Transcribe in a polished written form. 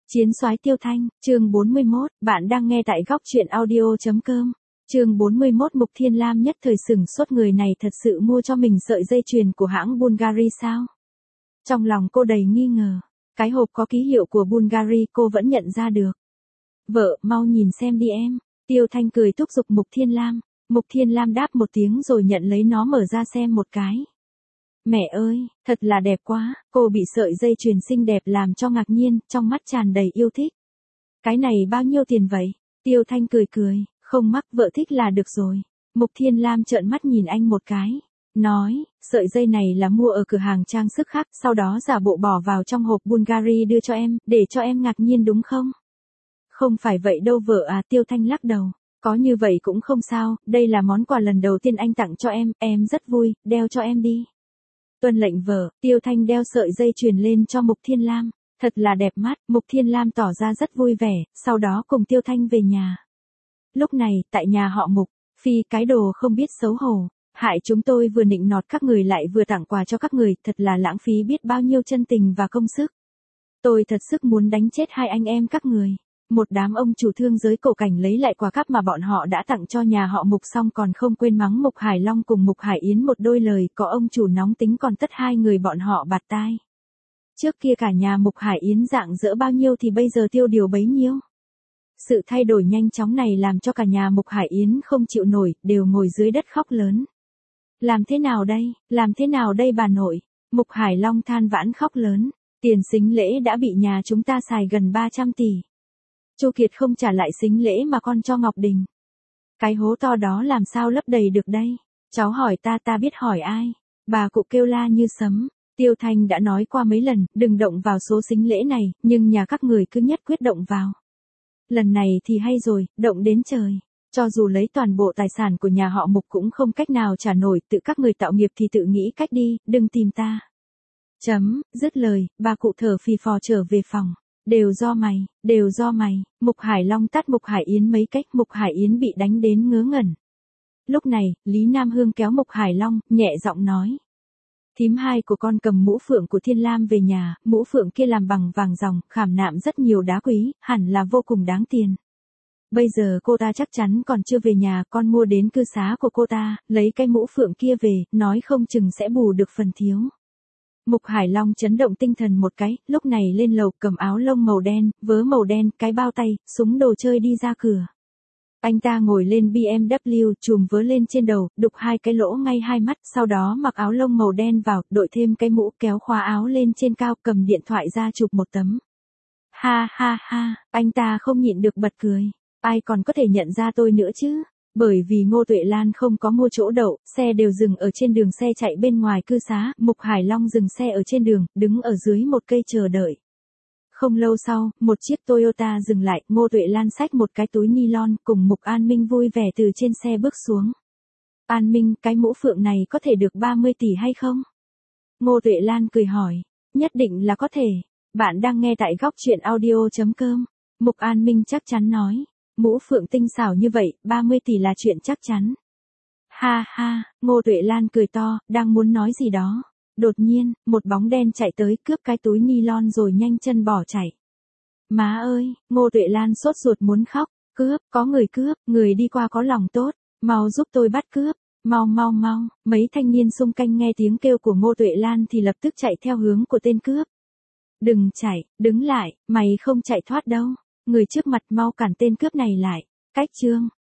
Chiến soái Tiêu Thanh, chương 41, bạn đang nghe tại góc truyện audio.com. Chương 41 Mục Thiên Lam nhất thời sửng sốt, người này thật sự mua cho mình sợi dây chuyền của hãng Bulgari sao? Trong lòng cô đầy nghi ngờ, cái hộp có ký hiệu của Bulgari cô vẫn nhận ra được. Vợ, mau nhìn xem đi em. Tiêu Thanh cười thúc giục Mục Thiên Lam. Mục Thiên Lam đáp một tiếng rồi nhận lấy nó mở ra xem một cái. Mẹ ơi, thật là đẹp quá, cô bị sợi dây chuyền xinh đẹp làm cho ngạc nhiên, trong mắt tràn đầy yêu thích. Cái này bao nhiêu tiền vậy? Tiêu Thanh cười cười, không mắc, vợ thích là được rồi. Mục Thiên Lam trợn mắt nhìn anh một cái, nói, sợi dây này là mua ở cửa hàng trang sức khác, sau đó giả bộ bỏ vào trong hộp Bulgari đưa cho em, để cho em ngạc nhiên đúng không? Không phải vậy đâu vợ à, Tiêu Thanh lắc đầu. Có như vậy cũng không sao, đây là món quà lần đầu tiên anh tặng cho em rất vui, đeo cho em đi. Tuân lệnh vợ, Tiêu Thanh đeo sợi dây chuyền lên cho Mục Thiên Lam, thật là đẹp mắt, Mục Thiên Lam tỏ ra rất vui vẻ, sau đó cùng Tiêu Thanh về nhà. Lúc này, tại nhà họ Mục, Phi cái đồ không biết xấu hổ, hại chúng tôi vừa nịnh nọt các người lại vừa tặng quà cho các người, thật là lãng phí biết bao nhiêu chân tình và công sức. Tôi thật sức muốn đánh chết hai anh em các người. Một đám ông chủ thương giới cổ cảnh lấy lại quà cáp mà bọn họ đã tặng cho nhà họ Mục xong còn không quên mắng Mục Hải Long cùng Mục Hải Yến một đôi lời, có ông chủ nóng tính còn tất hai người bọn họ bạt tai. Trước kia cả nhà Mục Hải Yến rạng rỡ bao nhiêu thì bây giờ tiêu điều bấy nhiêu. Sự thay đổi nhanh chóng này làm cho cả nhà Mục Hải Yến không chịu nổi, đều ngồi dưới đất khóc lớn. Làm thế nào đây bà nội? Mục Hải Long than vãn khóc lớn, tiền sính lễ đã bị nhà chúng ta xài gần 300 tỷ. Chu Kiệt không trả lại sính lễ mà con cho Ngọc Đình. Cái hố to đó làm sao lấp đầy được đây? Cháu hỏi ta biết hỏi ai? Bà cụ kêu la như sấm. Tiêu Thanh đã nói qua mấy lần, đừng động vào số sính lễ này, nhưng nhà các người cứ nhất quyết động vào. Lần này thì hay rồi, động đến trời. Cho dù lấy toàn bộ tài sản của nhà họ Mục cũng không cách nào trả nổi, tự các người tạo nghiệp thì tự nghĩ cách đi, đừng tìm ta. Dứt lời, bà cụ thở phì phò trở về phòng. Đều do mày, Mục Hải Long tát Mục Hải Yến mấy cách, Mục Hải Yến bị đánh đến ngớ ngẩn. Lúc này, Lý Nam Hương kéo Mục Hải Long, nhẹ giọng nói. Thím hai của con cầm mũ phượng của Thiên Lam về nhà, mũ phượng kia làm bằng vàng ròng, khảm nạm rất nhiều đá quý, hẳn là vô cùng đáng tiền. Bây giờ cô ta chắc chắn còn chưa về nhà, con mua đến cư xá của cô ta, lấy cái mũ phượng kia về, nói không chừng sẽ bù được phần thiếu. Mục Hải Long chấn động tinh thần một cái, lúc này lên lầu cầm áo lông màu đen, vớ màu đen, cái bao tay, súng đồ chơi đi ra cửa. Anh ta ngồi lên BMW, chùm vớ lên trên đầu, đục hai cái lỗ ngay hai mắt, sau đó mặc áo lông màu đen vào, đội thêm cái mũ, kéo khóa áo lên trên cao, cầm điện thoại ra chụp một tấm. Ha ha ha, anh ta không nhịn được bật cười. Ai còn có thể nhận ra tôi nữa chứ? Bởi vì Ngô Tuệ Lan không có mua chỗ đậu, xe đều dừng ở trên đường, xe chạy bên ngoài cư xá, Mục Hải Long dừng xe ở trên đường, đứng ở dưới một cây chờ đợi. Không lâu sau, một chiếc Toyota dừng lại, Ngô Tuệ Lan xách một cái túi nylon, cùng Mục An Minh vui vẻ từ trên xe bước xuống. An Minh, cái mũ phượng này có thể được 30 tỷ hay không? Ngô Tuệ Lan cười hỏi, nhất định là có thể. Bạn đang nghe tại góc truyện audio.com. Mục An Minh chắc chắn nói. Mũ phượng tinh xảo như vậy, 30 tỷ là chuyện chắc chắn. Ha ha, Ngô Tuệ Lan cười to, đang muốn nói gì đó. Đột nhiên, một bóng đen chạy tới cướp cái túi nylon rồi nhanh chân bỏ chạy. Má ơi, Ngô Tuệ Lan sốt ruột muốn khóc, có người cướp, người đi qua có lòng tốt, mau giúp tôi bắt cướp, mau. Mấy thanh niên xung quanh nghe tiếng kêu của Ngô Tuệ Lan thì lập tức chạy theo hướng của tên cướp. Đừng chạy, đứng lại, mày không chạy thoát đâu. Người trước mặt mau cản tên cướp này lại. Cách chương